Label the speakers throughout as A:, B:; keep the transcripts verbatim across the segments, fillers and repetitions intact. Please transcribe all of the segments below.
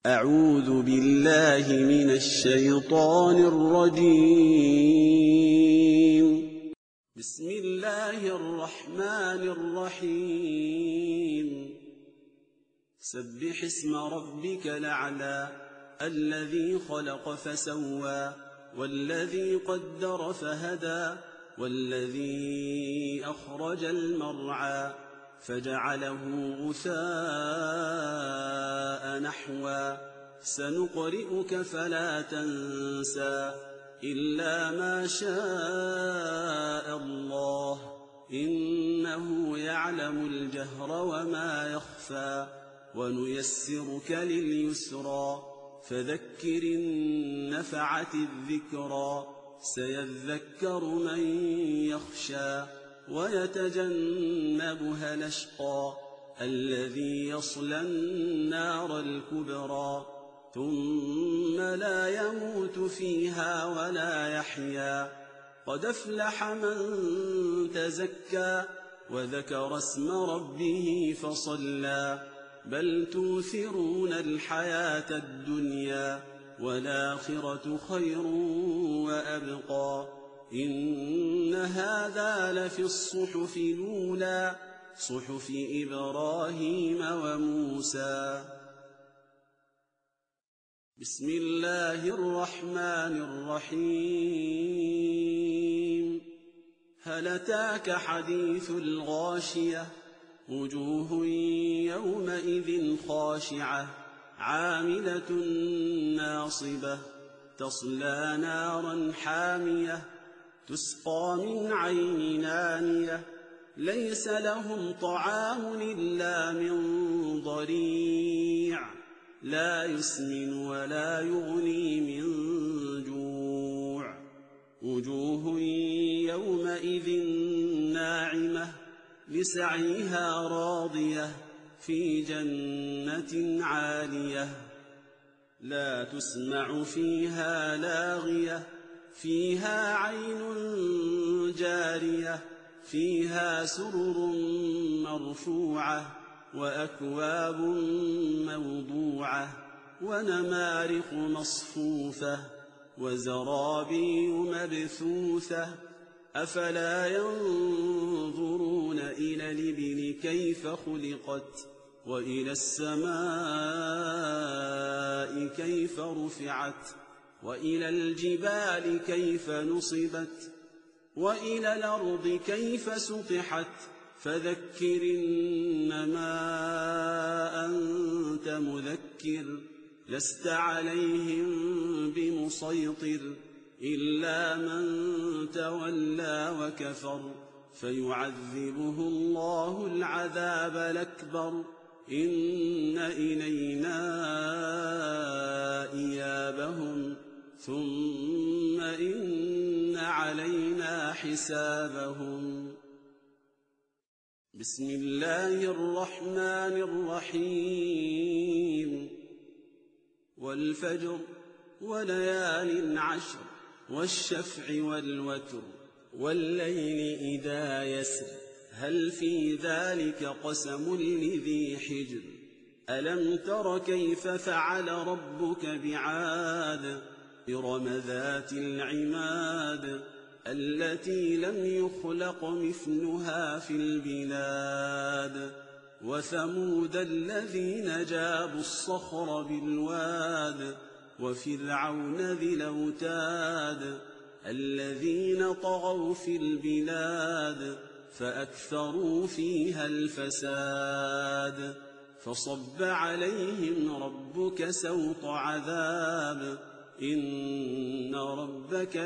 A: أعوذ بالله من الشيطان الرجيم. بسم الله الرحمن الرحيم. سبح اسم ربك الأعلى الذي خلق فسوى والذي قدر فهدى والذي أخرج المرعى فجعله غثاء نحوا سنقرئك فلا تنسى إلا ما شاء الله إنه يعلم الجهر وما يخفى ونيسرك لليسرى فذكر إن نفعت الذكرى سيذكر من يخشى ويتجنبها الأشقى الذي يصلى النار الكبرى ثم لا يموت فيها ولا يحيا قد أفلح من تزكى وذكر اسم ربه فصلى بل توثرون الحياة الدنيا والآخرة خير وأبقى إن هذا لفي الصحف الأولى صحف إبراهيم وموسى. بسم الله الرحمن الرحيم. هل أتاك حديث الغاشية وجوه يومئذ خاشعة عاملة ناصبة تصلى نارا حامية تسقى من عين آنية ليس لهم طعام إلا من ضريع لا يسمن ولا يغني من جوع وجوه يومئذ ناعمة لسعيها راضية في جنة عالية لا تسمع فيها لاغية فيها عين جارية فيها سرر مرفوعة وأكواب موضوعة ونمارق مصفوفة وزرابي مبثوثة أفلا ينظرون إلى الإبل كيف خلقت وإلى السماء كيف رفعت وإلى الجبال كيف نصبت وإلى الأرض كيف سطحت فذكر إنما أنت مذكر لست عليهم بمسيطر إلا من تولى وكفر فيعذبه الله العذاب الأكبر إن إلينا إيابهم ثم إن علينا حسابهم. بسم الله الرحمن الرحيم. والفجر وليال عشر والشفع والوتر والليل إذا يسر هل في ذلك قسم لذي حجر ألم تر كيف فعل ربك بعاد إرم ذات العماد التي لم يخلق مثلها في البلاد وثمود الذين جابوا الصخر بالواد وفرعون ذي الأوتاد الذين طغوا في البلاد فأكثروا فيها الفساد فصب عليهم ربك سوط عذاب إن ربك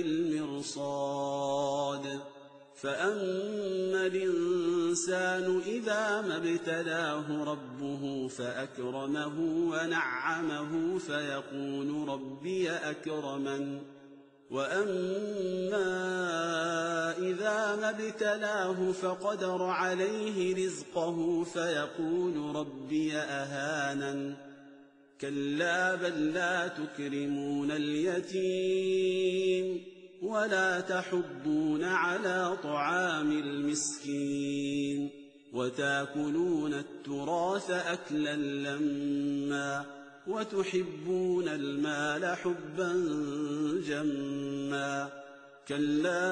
A: لبالمرصاد فأما الإنسان إذا ما ابتلاه ربه فأكرمه ونعمه فيقول ربي أكرمن وأما إذا ما ابتلاه فقدر عليه رزقه فيقول ربي أهانن كلا بل لا تكرمون اليتيم ولا تحضون على طعام المسكين وتأكلون التراث أكلا لما وتحبون المال حبا جما كلا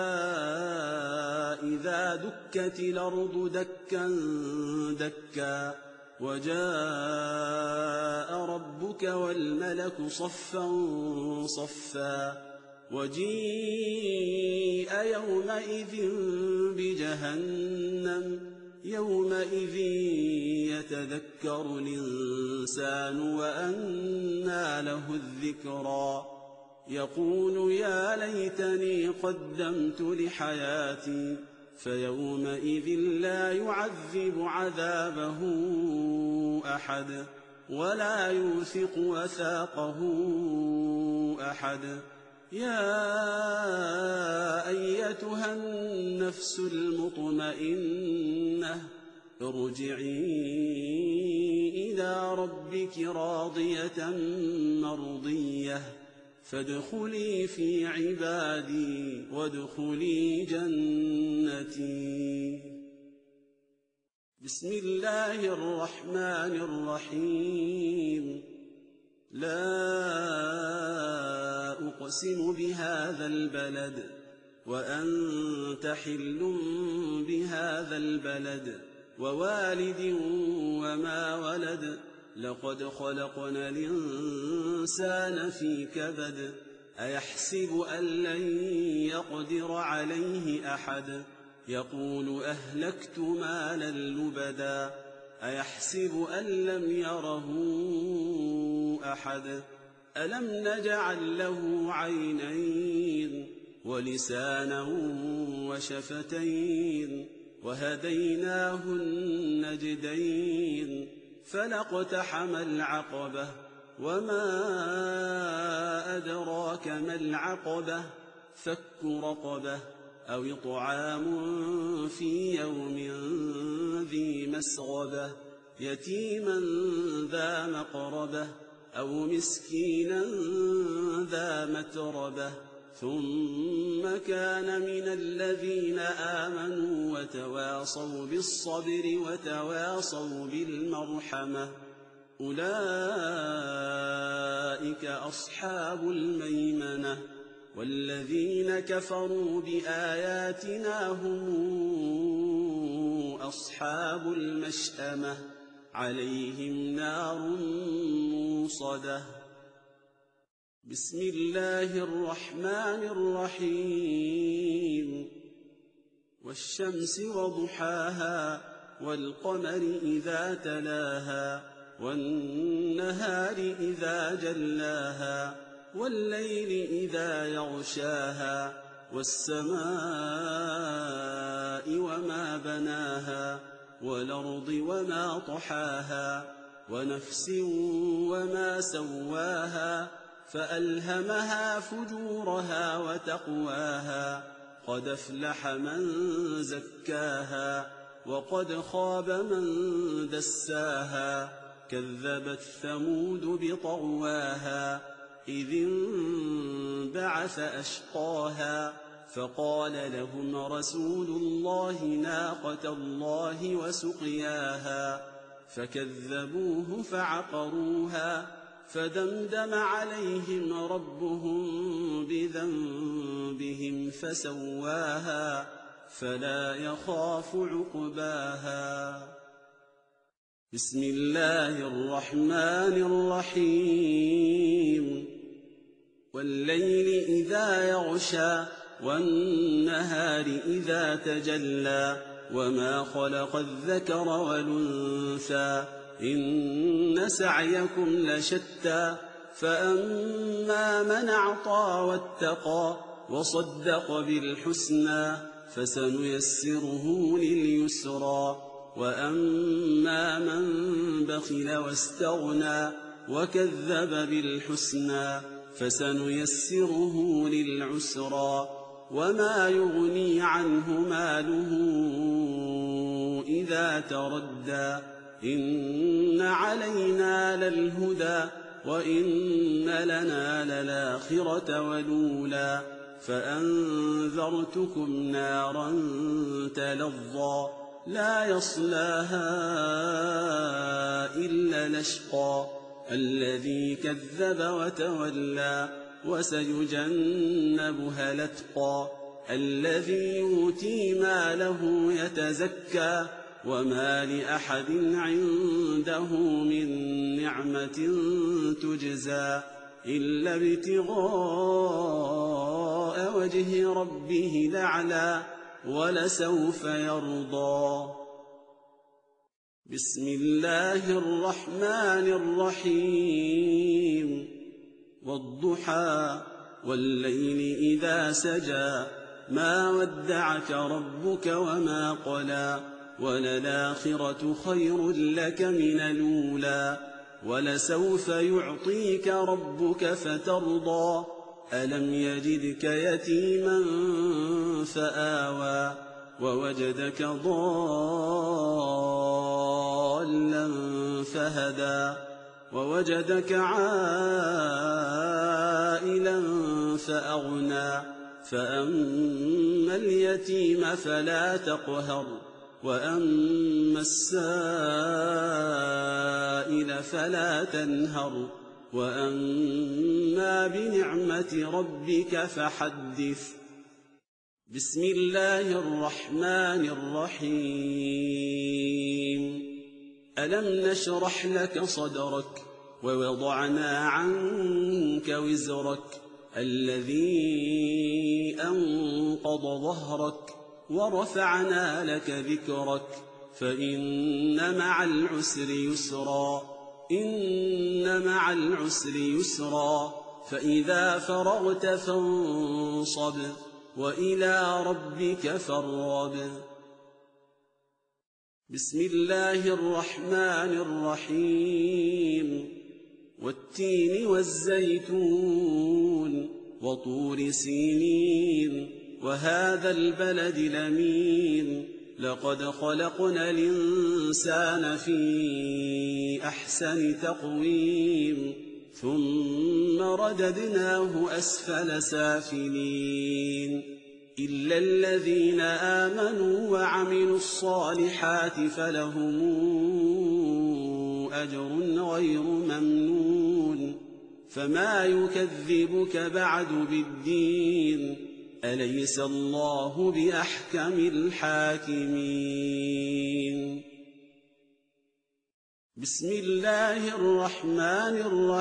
A: إذا دكت الأرض دكا دكا وجاء ربك والملك صفا صفا وجيء يومئذ بجهنم يومئذ يتذكر الإنسان وأنى له الذكرى يقول يا ليتني قدمت لحياتي فيومئذ لا يعذب عذابه أحد ولا يوثق وثاقه أحد يا أيتها النفس المطمئنة ارجعي إلى ربك راضية مرضية فادخلي في عبادي وادخلي جنتي. بسم الله الرحمن الرحيم. لا أقسم بهذا البلد وأنت حل بهذا البلد ووالد وما ولد لقد خلقنا الإنسان في كبد أيحسب أن لن يقدر عليه أحد يقول أهلكت مالا لبدا أيحسب أن لم يره أحد ألم نجعل له عينين ولسانا وشفتين وهديناه النجدين فلاقتحم العقبة وما أدراك ما العقبة فك رقبة أو إطعام في يوم ذي مسغبة يتيما ذا مقربة أو مسكينا ذا متربة ثم كان من الذين آمنوا وتواصوا بالصبر وتواصوا بالمرحمة أولئك أصحاب الميمنة والذين كفروا بآياتنا هم أصحاب المشأمة عليهم نار موصدة. بسم الله الرحمن الرحيم. والشمس وضحاها والقمر إذا تلاها والنهار إذا جلاها والليل إذا يغشاها والسماء وما بناها والأرض وما طحاها ونفس وما سواها فألهمها فجورها وتقواها قد أفلح من زكاها وقد خاب من دساها كذبت ثمود بطغواها إذ انبعث أشقاها فقال لهم رسول الله ناقة الله وسقياها فكذبوه فعقروها فدمدم عليهم ربهم بذنبهم فسواها فلا يخاف عقباها. بسم الله الرحمن الرحيم. والليل إذا يغشى والنهار إذا تجلى وما خلق الذكر والأنثى إن سعيكم لشتى فأما من أعطى واتقى وصدق بالحسنى فسنيسره لليسرى وأما من بخل واستغنى وكذب بالحسنى فسنيسره للعسرى وما يغني عنه ماله إذا تردى إن علينا للهدى وإن لنا للآخرة والأولى فأنذرتكم نارا تلظى لا يصلاها إلا الأشقى الذي كذب وتولى وسيجنبها الأتقى الذي يؤتي ماله يتزكى وما لأحد عنده من نعمة تجزى إلا ابتغاء وجه ربه الأعلى ولسوف يرضى. بسم الله الرحمن الرحيم والضحى والليل إذا سجى ما ودعك ربك وما قلى وللآخرة خير لك من الأولى ولسوف يعطيك ربك فترضى ألم يجدك يتيما فآوى ووجدك ضالا فهدى ووجدك عائلا فأغنى فأما اليتيم فلا تقهر وأما السائل فلا تنهر وأما بنعمة ربك فحدث. بسم الله الرحمن الرحيم ألم نشرح لك صدرك ووضعنا عنك وزرك الذي أنقض ظهرك ورفعنا لك ذكرك فإن مع العسر يسرا إن مع العسر يسرا فإذا فرغت فانصب وإلى ربك فارغب. بسم الله الرحمن الرحيم والتين والزيتون وطور سينين وهذا البلد الأمين لقد خلقنا الإنسان في أحسن تقويم ثم رددناه أسفل سافلين إلا الذين آمنوا وعملوا الصالحات فلهم أجر غير ممنون فما يكذبك بعد بالدين أليس الله بأحكم الحاكمين. بسم الله الرحمن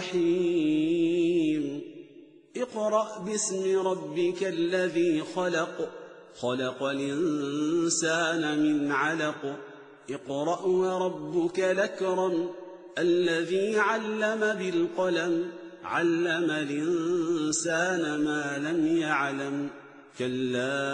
A: الرحيم اقرأ باسم ربك الذي خلق خلق الإنسان من علق اقرأ وربك الأكرم الذي علم بالقلم علم الإنسان ما لم يعلم كلا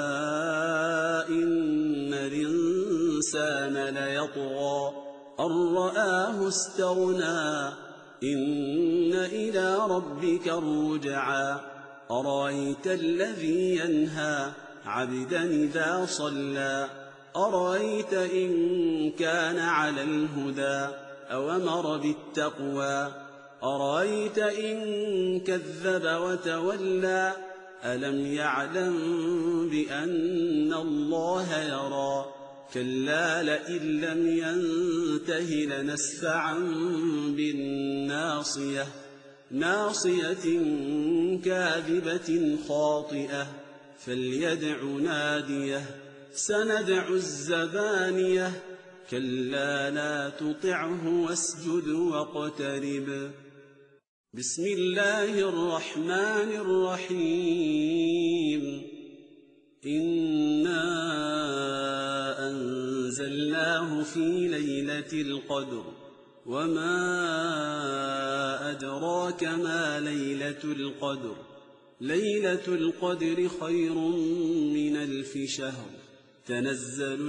A: إن الإنسان ليطغى أن رآه استغنى إن إلى ربك الرجعى أرأيت الذي ينهى عبدا إذا صلى أرأيت إن كان على الهدى أو أمر بالتقوى أرأيت إن كذب وتولى ألم يعلم بأن الله يرى كلا لئن لم ينته لنسفعا بالناصية ناصية كاذبة خاطئة فليدع ناديه سندع الزبانية كلا لا تطعه واسجد واقترب. بسم الله الرحمن الرحيم إنا أنزلناه في ليلة القدر وما أدراك ما ليلة القدر ليلة القدر خير من ألف شهر تنزل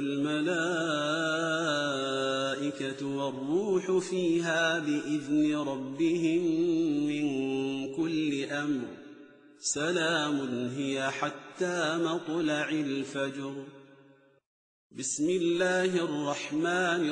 A: الملائكة والروح فيها بإذن ربهم من كل أمر سلام هي حتى مطلع الفجر. بسم الله الرحمن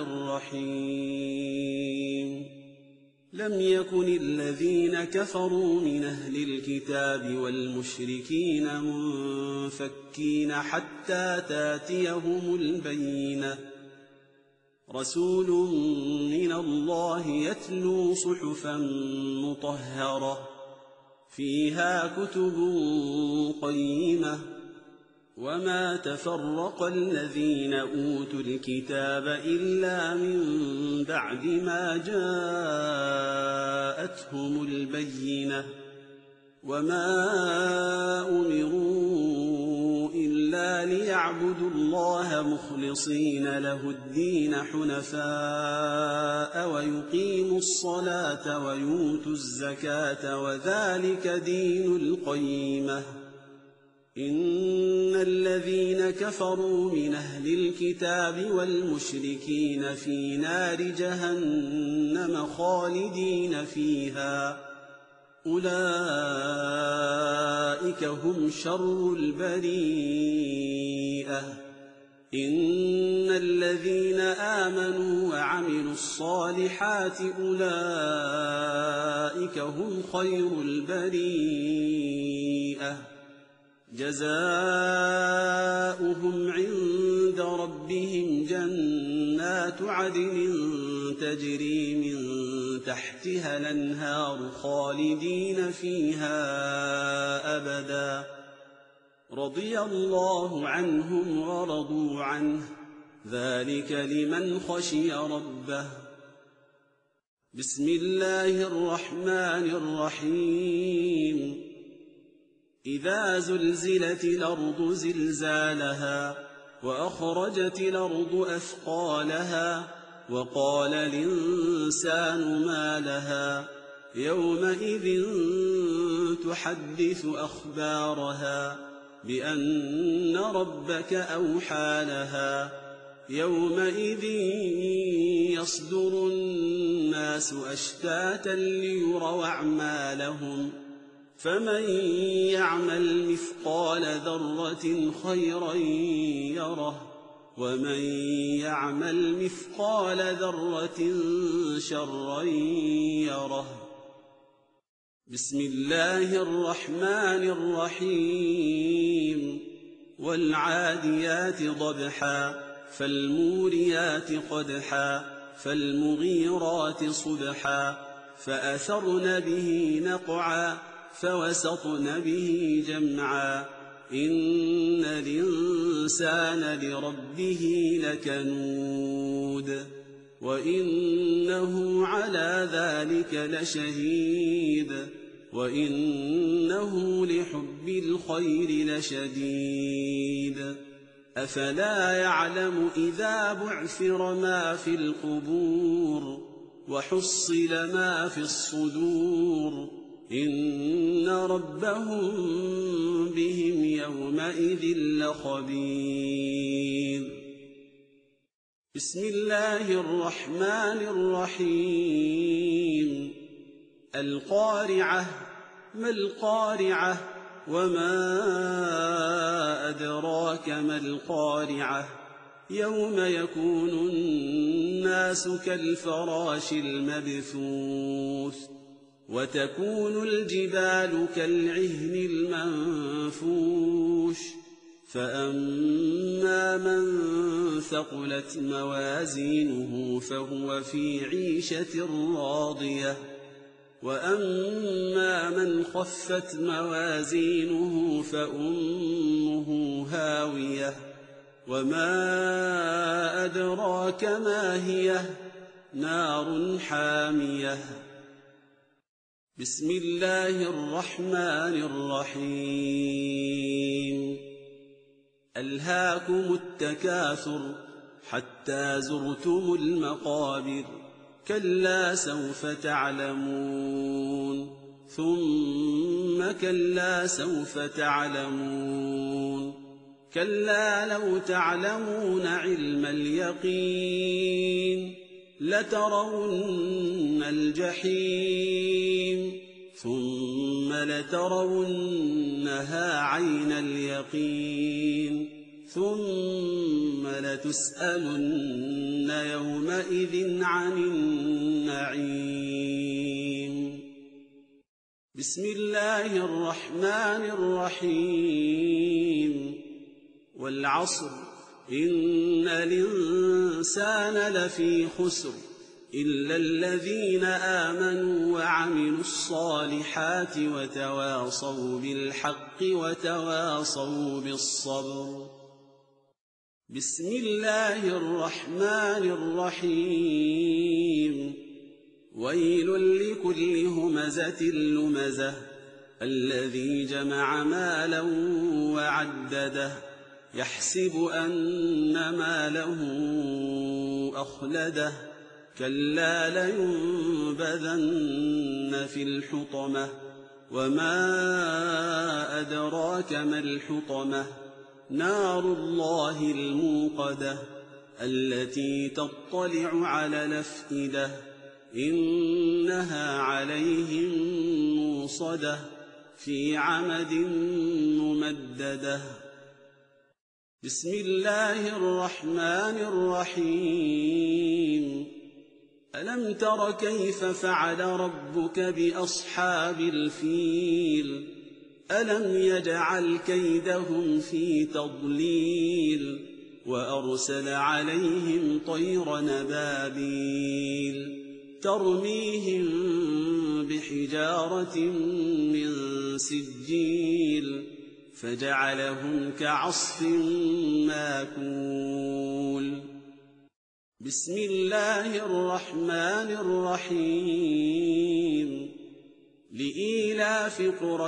A: الرحيم لم يكن الذين كفروا من أهل الكتاب والمشركين منفكين حتى تاتيهم البينة رسول من الله يتلو صحفا مطهرة فيها كتب قيمة وما تفرق الذين أوتوا الكتاب إلا من بعد ما جاءتهم البينة وما أمروا إلا ليعبدوا الله مخلصين له الدين حنفاء ويقيموا الصلاة ويؤتوا الزكاة وذلك دين القيمة إن الذين كفروا من أهل الكتاب والمشركين في نار جهنم خالدين فيها أولئك هم شر البريئة إن الذين آمنوا وعملوا الصالحات أولئك هم خير البريئة جزاؤهم عند ربهم جنات عدن تجري من تحتها الأنهار خالدين فيها أبدا رضي الله عنهم ورضوا عنه ذلك لمن خشي ربه. بسم الله الرحمن الرحيم إذا زلزلت الأرض زلزالها وأخرجت الأرض أثقالها وقال الإنسان ما لها يومئذ تحدث أخبارها بأن ربك أوحى لها يومئذ يصدر الناس أشتاتا ليروا أعمالهم فمن يعمل مثقال ذرة خيرا يره ومن يعمل مثقال ذرة شرا يره. بسم الله الرحمن الرحيم والعاديات ضبحا فالموريات قدحا فالمغيرات صبحا فأثرن به نقعا فوسطن به جمعا إن الإنسان لربه لكنود وإنه على ذلك لشهيد وإنه لحب الخير لشديد أفلا يعلم إذا بعثر ما في القبور وحصل ما في الصدور إن ربهم بهم يومئذ لخبير. بسم الله الرحمن الرحيم القارعة ما القارعة وما أدراك ما القارعة يوم يكون الناس كالفراش المبثوث وتكون الجبال كالعهن المنفوش فأما من ثقلت موازينه فهو في عيشة راضية وأما من خفت موازينه فأمه هاوية وما أدراك ما هي نار حامية. بسم الله الرحمن الرحيم ألهاكم التكاثر حتى زرتم المقابر كلا سوف تعلمون ثم كلا سوف تعلمون كلا لو تعلمون علم اليقين لترون الجحيم ثم لترونها عين اليقين ثم لتسألن يومئذ عن النعيم. بسم الله الرحمن الرحيم والعصر إن الإنسان لفي خسر إلا الذين آمنوا وعملوا الصالحات وتواصوا بالحق وتواصوا بالصبر. بسم الله الرحمن الرحيم. ويل لكل همزة لمزة الذي جمع مالا وعدده يحسب أن ماله أخلده كلا لينبذن في الحطمة وما أدراك ما الحطمة نار الله الموقدة التي تطلع على الأفئدة إنها عليهم موصدة في عمد ممددة. بسم الله الرحمن الرحيم. ألم تر كيف فعل ربك بأصحاب الفيل ألم يجعل كيدهم في تضليل وأرسل عليهم طير نبابيل ترميهم بحجارة من سجيل فجعلهم كعصف ماكول. بسم الله الرحمن الرحيم. لإيلاف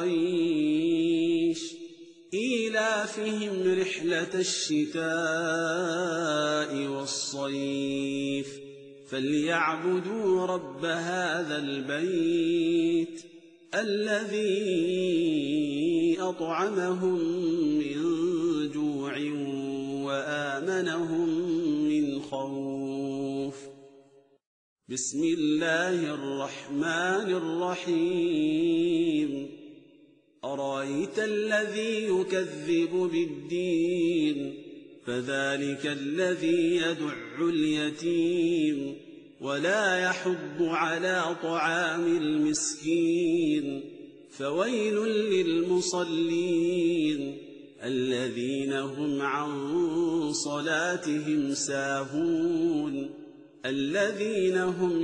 A: قريش إيلافهم رحلة الشتاء والصيف فليعبدوا رب هذا البيت الذي أطعمهم من جوع وآمنهم من خوف. بسم الله الرحمن الرحيم. أرأيت الذي يكذب بالدين فذلك الذي يدع اليتيم ولا يحض على طعام المسكين فويل للمصلين الذين هم عن صلاتهم ساهون الذين هم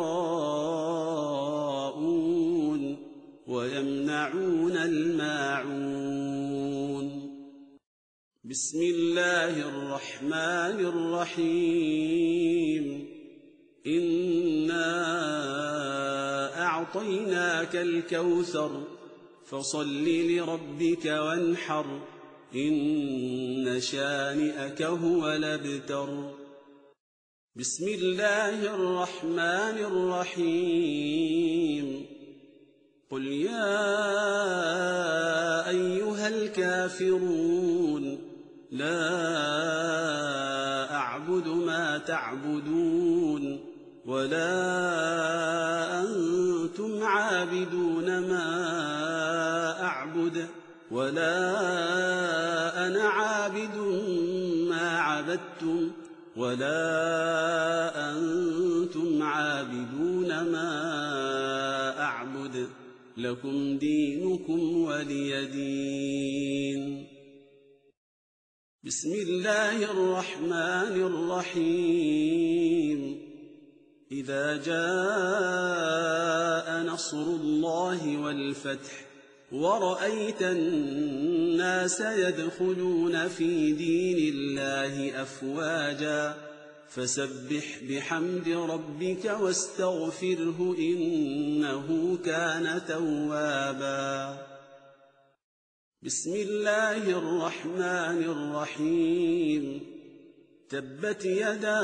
A: يراءون ويمنعون الماعون. بسم الله الرحمن الرحيم. إنا أعطيناك الكوثر فصل لربك وانحر إن شانئك هو الأبتر. بسم الله الرحمن الرحيم. قل يا أيها الكافرون لا أعبد ما تعبدون ولا أنتم عابدون ما أعبد ولا أنا عابد ما عبدتم ولا أنتم عابدون ما أعبد لكم دينكم ولي دين. بسم الله الرحمن الرحيم. إذا جاء نصر الله والفتح ورأيت الناس يدخلون في دين الله أفواجا فسبح بحمد ربك واستغفره إنه كان توابا. بسم الله الرحمن الرحيم. تبت يدا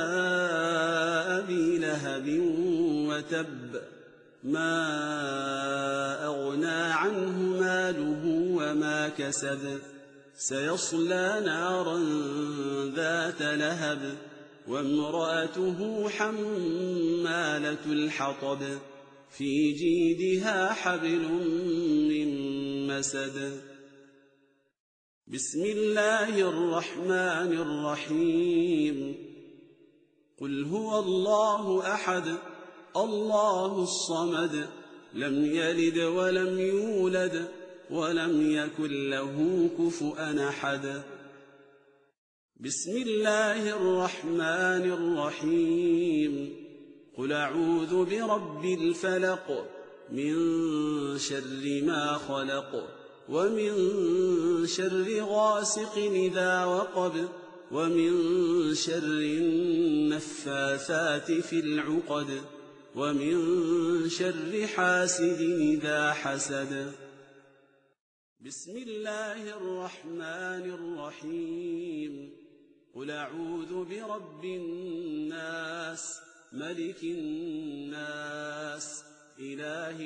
A: أبي لهب وتب ما أغنى عنه ماله وما كسب سيصلى نارا ذات لهب وامرأته حمالة الحطب في جيدها حبل من مسد. بسم الله الرحمن الرحيم. قل هو الله أحد الله الصمد لم يلد ولم يولد ولم يكن له كفؤا أحد. بسم الله الرحمن الرحيم قل أعوذ برب الفلق من شر ما خلق ومن شر غاسق إذا وقب ومن شر النفاثات في العقد ومن شر حاسد إذا حسد بسم الله الرحمن الرحيم قل أعوذ برب الناس ملك الناس إله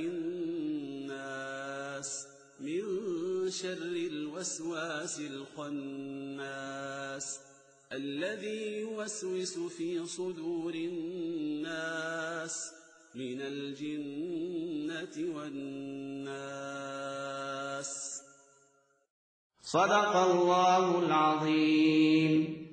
A: الناس من شر الوسواس الخناس الذي يوسوس في صدور الناس من الجنة والناس.
B: صدق الله العظيم.